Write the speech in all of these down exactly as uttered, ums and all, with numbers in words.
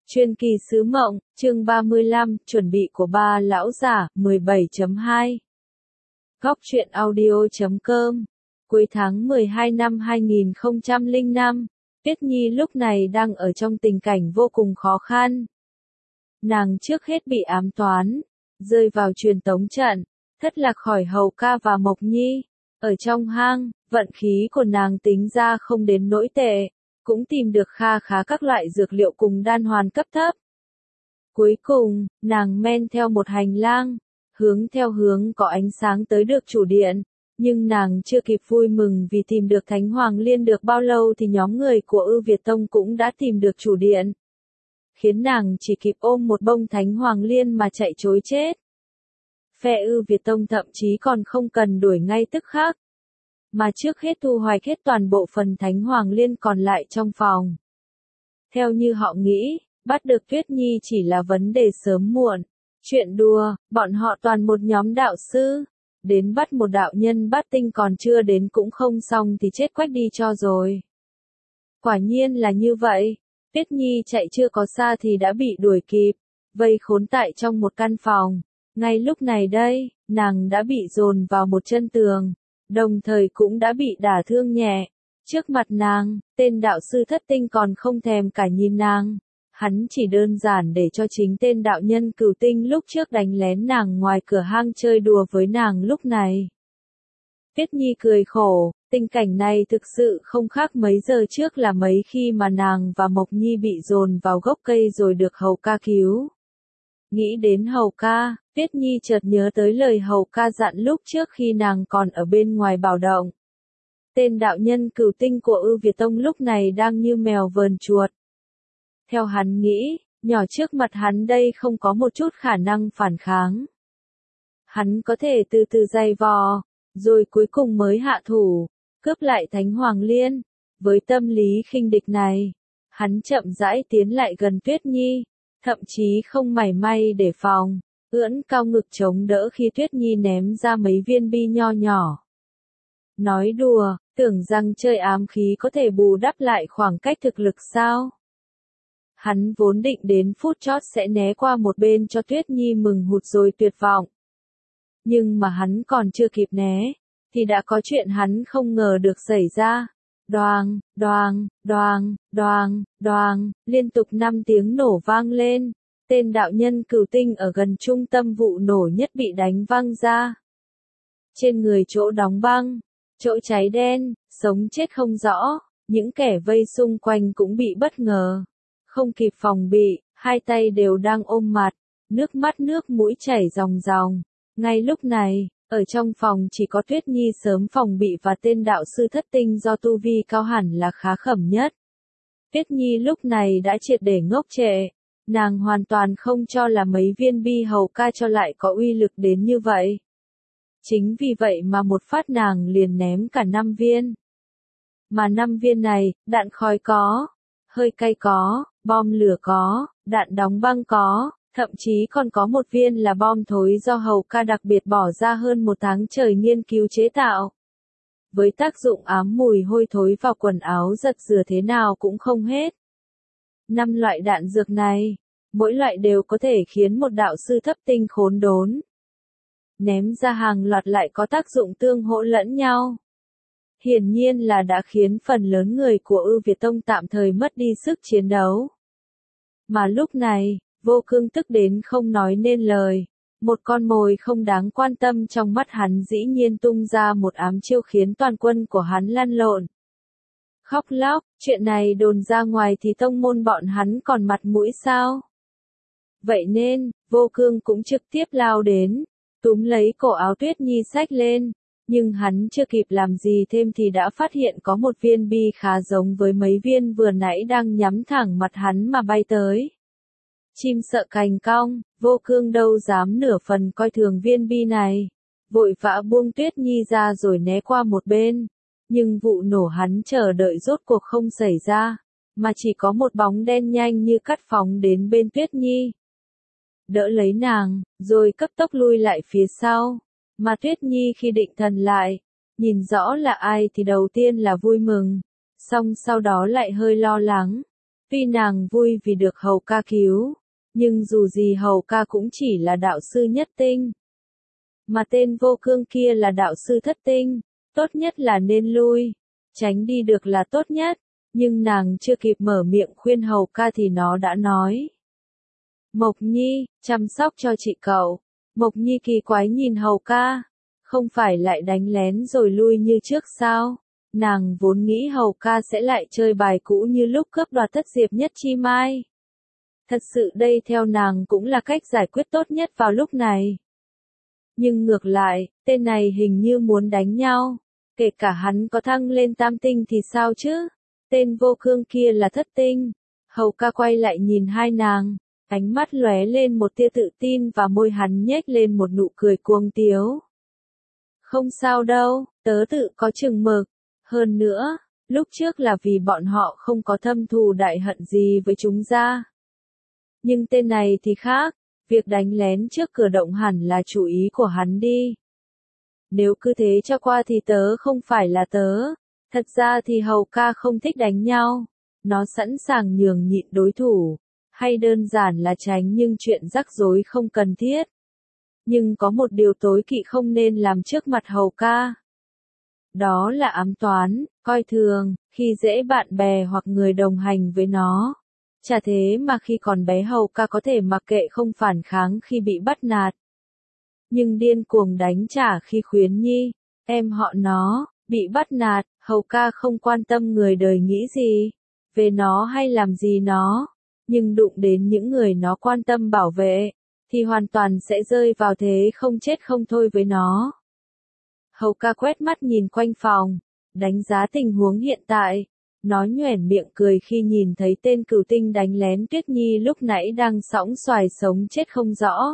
Truyền kỳ sứ mộng, chương ba mươi lăm, chuẩn bị của ba lão giả, mười bảy chấm hai. Góc truyện audio.com. Cuối tháng mười hai năm hai nghìn không trăm lẻ năm, Tuyết Nhi lúc này đang ở trong tình cảnh vô cùng khó khăn. Nàng trước hết bị ám toán, rơi vào truyền tống trận, thất lạc khỏi Hầu Ca và Mộc Nhi. Ở trong hang, vận khí của nàng tính ra không đến nỗi tệ, cũng tìm được kha khá các loại dược liệu cùng đan hoàn cấp thấp. Cuối cùng, nàng men theo một hành lang, hướng theo hướng có ánh sáng tới được chủ điện, nhưng nàng chưa kịp vui mừng vì tìm được Thánh Hoàng Liên được bao lâu thì nhóm người của Ưu Việt Tông cũng đã tìm được chủ điện, khiến nàng chỉ kịp ôm một bông Thánh Hoàng Liên mà chạy trối chết. Phe Ưu Việt Tông thậm chí còn không cần đuổi ngay tức khắc, mà trước hết thu hoạch hết toàn bộ phần Thánh Hoàng Liên còn lại trong phòng. Theo như họ nghĩ, bắt được Tuyết Nhi chỉ là vấn đề sớm muộn. Chuyện đùa, bọn họ toàn một nhóm đạo sư, đến bắt một đạo nhân bát tinh còn chưa đến cũng không xong thì chết quách đi cho rồi. Quả nhiên là như vậy, Tuyết Nhi chạy chưa có xa thì đã bị đuổi kịp, vây khốn tại trong một căn phòng. Ngay lúc này đây, nàng đã bị dồn vào một chân tường, đồng thời cũng đã bị đả thương nhẹ. Trước mặt nàng, tên đạo sư thất tinh còn không thèm cả nhìn nàng. Hắn chỉ đơn giản để cho chính tên đạo nhân cửu tinh lúc trước đánh lén nàng ngoài cửa hang chơi đùa với nàng lúc này. Tuyết Nhi cười khổ, tình cảnh này thực sự không khác mấy giờ trước là mấy khi mà nàng và Mộc Nhi bị dồn vào gốc cây rồi được Hầu Ca cứu. Nghĩ đến Hầu Ca, Tuyết Nhi chợt nhớ tới lời Hầu Ca dặn lúc trước khi nàng còn ở bên ngoài bảo động. Tên đạo nhân cửu tinh của Ưu Việt Tông lúc này đang như mèo vờn chuột. Theo hắn nghĩ, nhỏ trước mặt hắn đây không có một chút khả năng phản kháng. Hắn có thể từ từ dày vò, rồi cuối cùng mới hạ thủ, cướp lại Thánh Hoàng Liên. Với tâm lý khinh địch này, hắn chậm rãi tiến lại gần Tuyết Nhi, thậm chí không mảy may để phòng, ưỡn cao ngực chống đỡ khi Tuyết Nhi ném ra mấy viên bi nho nhỏ. Nói đùa, tưởng rằng chơi ám khí có thể bù đắp lại khoảng cách thực lực sao? Hắn vốn định đến phút chót sẽ né qua một bên cho Tuyết Nhi mừng hụt rồi tuyệt vọng. Nhưng mà hắn còn chưa kịp né, thì đã có chuyện hắn không ngờ được xảy ra. Đoàng, đoàng, đoàng, đoàng, đoàng, liên tục năm tiếng nổ vang lên. Tên đạo nhân cửu tinh ở gần trung tâm vụ nổ nhất bị đánh văng ra. Trên người chỗ đóng băng, chỗ cháy đen, sống chết không rõ, những kẻ vây xung quanh cũng bị bất ngờ. Không kịp phòng bị, hai tay đều đang ôm mặt, nước mắt nước mũi chảy ròng ròng. Ngay lúc này, ở trong phòng chỉ có Tuyết Nhi sớm phòng bị và tên đạo sư thất tinh do tu vi cao hẳn là khá khẩm nhất. Tuyết Nhi lúc này đã triệt để ngốc trệ, nàng hoàn toàn không cho là mấy viên bi Hầu Ca cho lại có uy lực đến như vậy. Chính vì vậy mà một phát nàng liền ném cả năm viên. Mà năm viên này, đạn khói có, hơi cay có, bom lửa có, đạn đóng băng có, thậm chí còn có một viên là bom thối do Hầu Ca đặc biệt bỏ ra hơn một tháng trời nghiên cứu chế tạo. Với tác dụng ám mùi hôi thối vào quần áo giặt rửa thế nào cũng không hết. Năm loại đạn dược này, mỗi loại đều có thể khiến một đạo sư thấp tinh khốn đốn. Ném ra hàng loạt lại có tác dụng tương hỗ lẫn nhau. Hiển nhiên là đã khiến phần lớn người của Ưu Việt Tông tạm thời mất đi sức chiến đấu. Mà lúc này, Vô Cương tức đến không nói nên lời. Một con mồi không đáng quan tâm trong mắt hắn dĩ nhiên tung ra một ám chiêu khiến toàn quân của hắn lăn lộn. Khóc lóc, chuyện này đồn ra ngoài thì tông môn bọn hắn còn mặt mũi sao? Vậy nên, Vô Cương cũng trực tiếp lao đến, túm lấy cổ áo Tuyết Nhi xách lên. Nhưng hắn chưa kịp làm gì thêm thì đã phát hiện có một viên bi khá giống với mấy viên vừa nãy đang nhắm thẳng mặt hắn mà bay tới. Chim sợ cành cong, Vô Cương đâu dám nửa phần coi thường viên bi này. Vội vã buông Tuyết Nhi ra rồi né qua một bên. Nhưng vụ nổ hắn chờ đợi rốt cuộc không xảy ra, mà chỉ có một bóng đen nhanh như cắt phóng đến bên Tuyết Nhi. Đỡ lấy nàng, rồi cấp tốc lui lại phía sau. Mà Tuyết Nhi khi định thần lại, nhìn rõ là ai thì đầu tiên là vui mừng, xong sau đó lại hơi lo lắng. Tuy nàng vui vì được Hầu ca cứu, nhưng dù gì Hầu ca cũng chỉ là đạo sư nhất tinh. Mà tên Vô Cương kia là đạo sư thất tinh, tốt nhất là nên lui, tránh đi được là tốt nhất, nhưng nàng chưa kịp mở miệng khuyên Hầu ca thì nó đã nói. Mộc Nhi, chăm sóc cho chị cậu. Mộc Nhi kỳ quái nhìn Hầu ca, không phải lại đánh lén rồi lui như trước sao? Nàng vốn nghĩ Hầu ca sẽ lại chơi bài cũ như lúc cướp đoạt thất diệp nhất chi mai. Thật sự đây theo nàng cũng là cách giải quyết tốt nhất vào lúc này. Nhưng ngược lại, tên này hình như muốn đánh nhau. Kể cả hắn có thăng lên tam tinh thì sao chứ? Tên Vô Cương kia là thất tinh. Hầu ca quay lại nhìn hai nàng, ánh mắt lóe lên một tia tự tin và môi hắn nhếch lên một nụ cười cuồng tiếu. Không sao đâu, tớ tự có chừng mực. Hơn nữa, lúc trước là vì bọn họ không có thâm thù đại hận gì với chúng ta. Nhưng tên này thì khác, việc đánh lén trước cửa động hẳn là chủ ý của hắn đi. Nếu cứ thế cho qua thì tớ không phải là tớ. Thật ra thì Hầu ca không thích đánh nhau. Nó sẵn sàng nhường nhịn đối thủ. Hay đơn giản là tránh những chuyện rắc rối không cần thiết. Nhưng có một điều tối kỵ không nên làm trước mặt Hầu ca. Đó là ám toán, coi thường, khi dễ bạn bè hoặc người đồng hành với nó. Chả thế mà khi còn bé Hầu ca có thể mặc kệ không phản kháng khi bị bắt nạt. Nhưng điên cuồng đánh trả khi Khuyến Nhi, em họ nó, bị bắt nạt, Hầu ca không quan tâm người đời nghĩ gì về nó hay làm gì nó. Nhưng đụng đến những người nó quan tâm bảo vệ, thì hoàn toàn sẽ rơi vào thế không chết không thôi với nó. Hầu ca quét mắt nhìn quanh phòng, đánh giá tình huống hiện tại. Nó nhoẻn miệng cười khi nhìn thấy tên cửu tinh đánh lén Tuyết Nhi lúc nãy đang sõng xoài sống chết không rõ.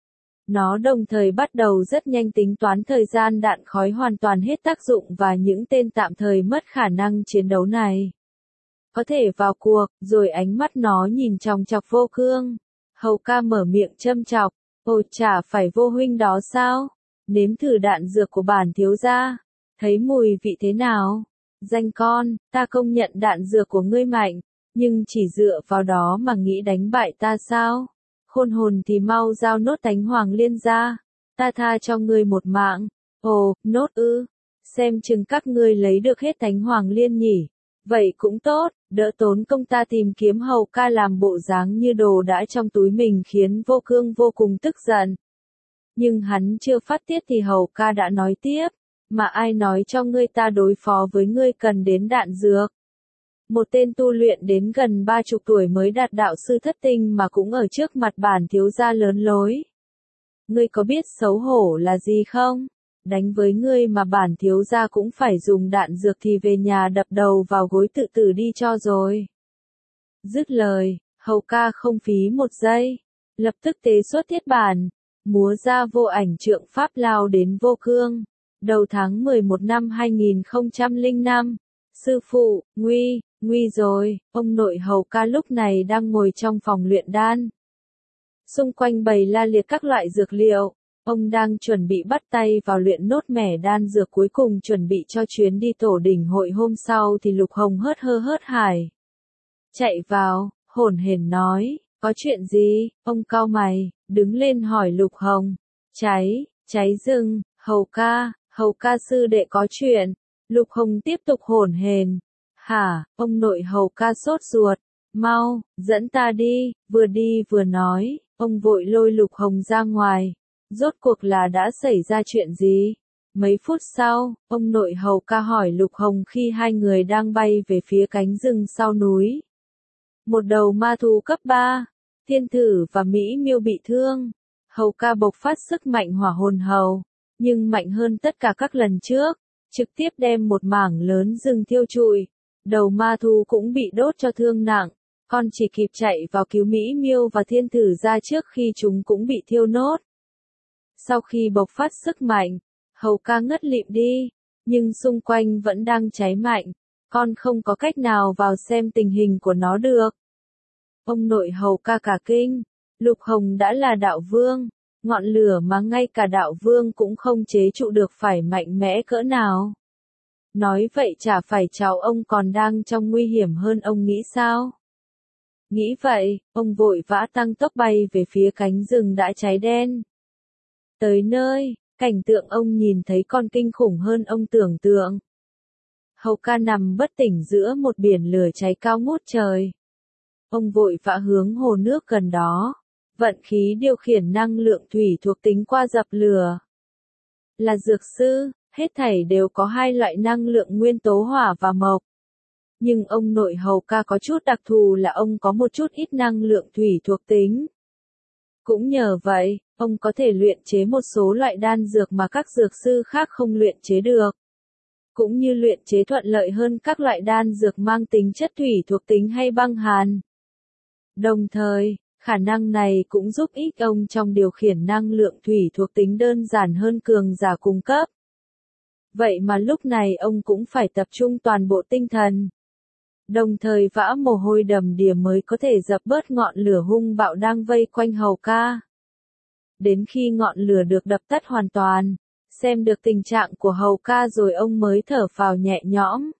Nó đồng thời bắt đầu rất nhanh tính toán thời gian đạn khói hoàn toàn hết tác dụng và những tên tạm thời mất khả năng chiến đấu này có thể vào cuộc, rồi ánh mắt nó nhìn chòng chọc Vô Cương. Hầu ca mở miệng châm chọc, ồ chả phải Vô huynh đó sao? Nếm thử đạn dược của bản thiếu gia, thấy mùi vị thế nào? Danh con, ta công nhận đạn dược của ngươi mạnh, nhưng chỉ dựa vào đó mà nghĩ đánh bại ta sao? Khôn hồn thì mau giao nốt Thánh Hoàng Liên ra, ta tha cho ngươi một mạng. Ồ, nốt ư, xem chừng các ngươi lấy được hết Thánh Hoàng Liên nhỉ. Vậy cũng tốt, đỡ tốn công ta tìm kiếm. Hầu ca làm bộ dáng như đồ đã trong túi mình khiến Vô Cương vô cùng tức giận. Nhưng hắn chưa phát tiết thì Hầu ca đã nói tiếp, mà ai nói cho ngươi ta đối phó với ngươi cần đến đạn dược. Một tên tu luyện đến gần ba chục tuổi mới đạt đạo sư thất tinh mà cũng ở trước mặt bản thiếu gia lớn lối. Ngươi có biết xấu hổ là gì không? Đánh với ngươi mà bản thiếu gia cũng phải dùng đạn dược thì về nhà đập đầu vào gối tự tử đi cho rồi. Dứt lời, Hầu ca không phí một giây, lập tức tế xuất thiết bản, múa ra vô ảnh trượng pháp lao đến Vô Cương. Đầu tháng mười một năm hai nghìn không trăm lẻ năm, sư phụ, nguy, nguy rồi, ông nội Hầu ca lúc này đang ngồi trong phòng luyện đan. Xung quanh bày la liệt các loại dược liệu, ông đang chuẩn bị bắt tay vào luyện nốt mẻ đan dược cuối cùng chuẩn bị cho chuyến đi tổ đỉnh hội hôm sau thì Lục Hồng hớt hơ hớt hải. Chạy vào, hổn hển nói, có chuyện gì? Ông cau mày, đứng lên hỏi Lục Hồng. Cháy, cháy rừng, Hầu ca, Hầu ca sư đệ có chuyện. Lục Hồng tiếp tục hổn hển. Hả, ông nội Hầu ca sốt ruột. Mau, dẫn ta đi, vừa đi vừa nói, ông vội lôi Lục Hồng ra ngoài. Rốt cuộc là đã xảy ra chuyện gì? Mấy phút sau, ông nội Hầu ca hỏi Lục Hồng khi hai người đang bay về phía cánh rừng sau núi. Một đầu ma thú cấp ba, Thiên Thử và Mỹ Miêu bị thương. Hầu ca bộc phát sức mạnh hỏa hồn hầu, nhưng mạnh hơn tất cả các lần trước, trực tiếp đem một mảng lớn rừng thiêu trụi. Đầu ma thú cũng bị đốt cho thương nặng, con chỉ kịp chạy vào cứu Mỹ Miêu và Thiên Thử ra trước khi chúng cũng bị thiêu nốt. Sau khi bộc phát sức mạnh, Hầu ca ngất lịm đi, nhưng xung quanh vẫn đang cháy mạnh, con không có cách nào vào xem tình hình của nó được. Ông nội Hầu ca cả kinh, Lục Hồng đã là đạo vương, ngọn lửa mà ngay cả đạo vương cũng không chế trụ được phải mạnh mẽ cỡ nào. Nói vậy chả phải cháu ông còn đang trong nguy hiểm hơn ông nghĩ sao? Nghĩ vậy, ông vội vã tăng tốc bay về phía cánh rừng đã cháy đen. Tới nơi, cảnh tượng ông nhìn thấy còn kinh khủng hơn ông tưởng tượng. Hầu ca nằm bất tỉnh giữa một biển lửa cháy cao ngút trời. Ông vội vã hướng hồ nước gần đó, vận khí điều khiển năng lượng thủy thuộc tính qua dập lửa. Là dược sư, hết thảy đều có hai loại năng lượng nguyên tố hỏa và mộc. Nhưng ông nội Hầu ca có chút đặc thù là ông có một chút ít năng lượng thủy thuộc tính. Cũng nhờ vậy, ông có thể luyện chế một số loại đan dược mà các dược sư khác không luyện chế được. Cũng như luyện chế thuận lợi hơn các loại đan dược mang tính chất thủy thuộc tính hay băng hàn. Đồng thời, khả năng này cũng giúp ích ông trong điều khiển năng lượng thủy thuộc tính đơn giản hơn cường giả cung cấp. Vậy mà lúc này ông cũng phải tập trung toàn bộ tinh thần. Đồng thời vã mồ hôi đầm đìa mới có thể dập bớt ngọn lửa hung bạo đang vây quanh Hầu ca. Đến khi ngọn lửa được dập tắt hoàn toàn, xem được tình trạng của Hầu ca rồi ông mới thở phào nhẹ nhõm.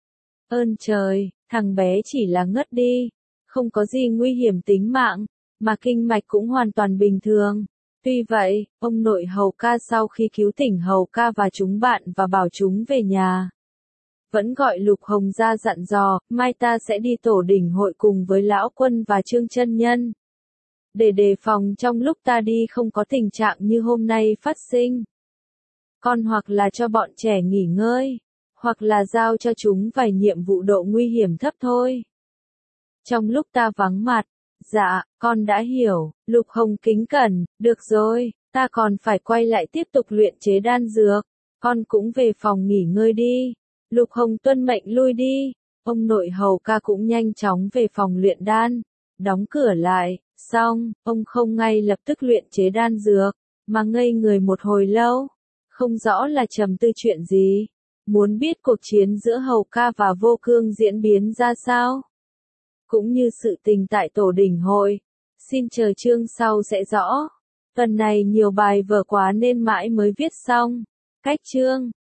Ơn trời, thằng bé chỉ là ngất đi, không có gì nguy hiểm tính mạng, mà kinh mạch cũng hoàn toàn bình thường. Tuy vậy, ông nội Hầu ca sau khi cứu tỉnh Hầu ca và chúng bạn và bảo chúng về nhà, vẫn gọi Lục Hồng ra dặn dò, mai ta sẽ đi tổ đỉnh hội cùng với Lão Quân và Trương Chân Nhân. Để đề phòng trong lúc ta đi không có tình trạng như hôm nay phát sinh. Còn hoặc là cho bọn trẻ nghỉ ngơi, hoặc là giao cho chúng vài nhiệm vụ độ nguy hiểm thấp thôi. Trong lúc ta vắng mặt, dạ, con đã hiểu, Lục Hồng kính cẩn, được rồi, ta còn phải quay lại tiếp tục luyện chế đan dược, con cũng về phòng nghỉ ngơi đi. Lục Hồng tuân mệnh lui đi, ông nội Hầu ca cũng nhanh chóng về phòng luyện đan, đóng cửa lại, xong, ông không ngay lập tức luyện chế đan dược, mà ngây người một hồi lâu, không rõ là trầm tư chuyện gì, muốn biết cuộc chiến giữa Hầu ca và Vô Cương diễn biến ra sao, cũng như sự tình tại tổ đỉnh hội, xin chờ chương sau sẽ rõ, phần này nhiều bài vở quá nên mãi mới viết xong, cách chương.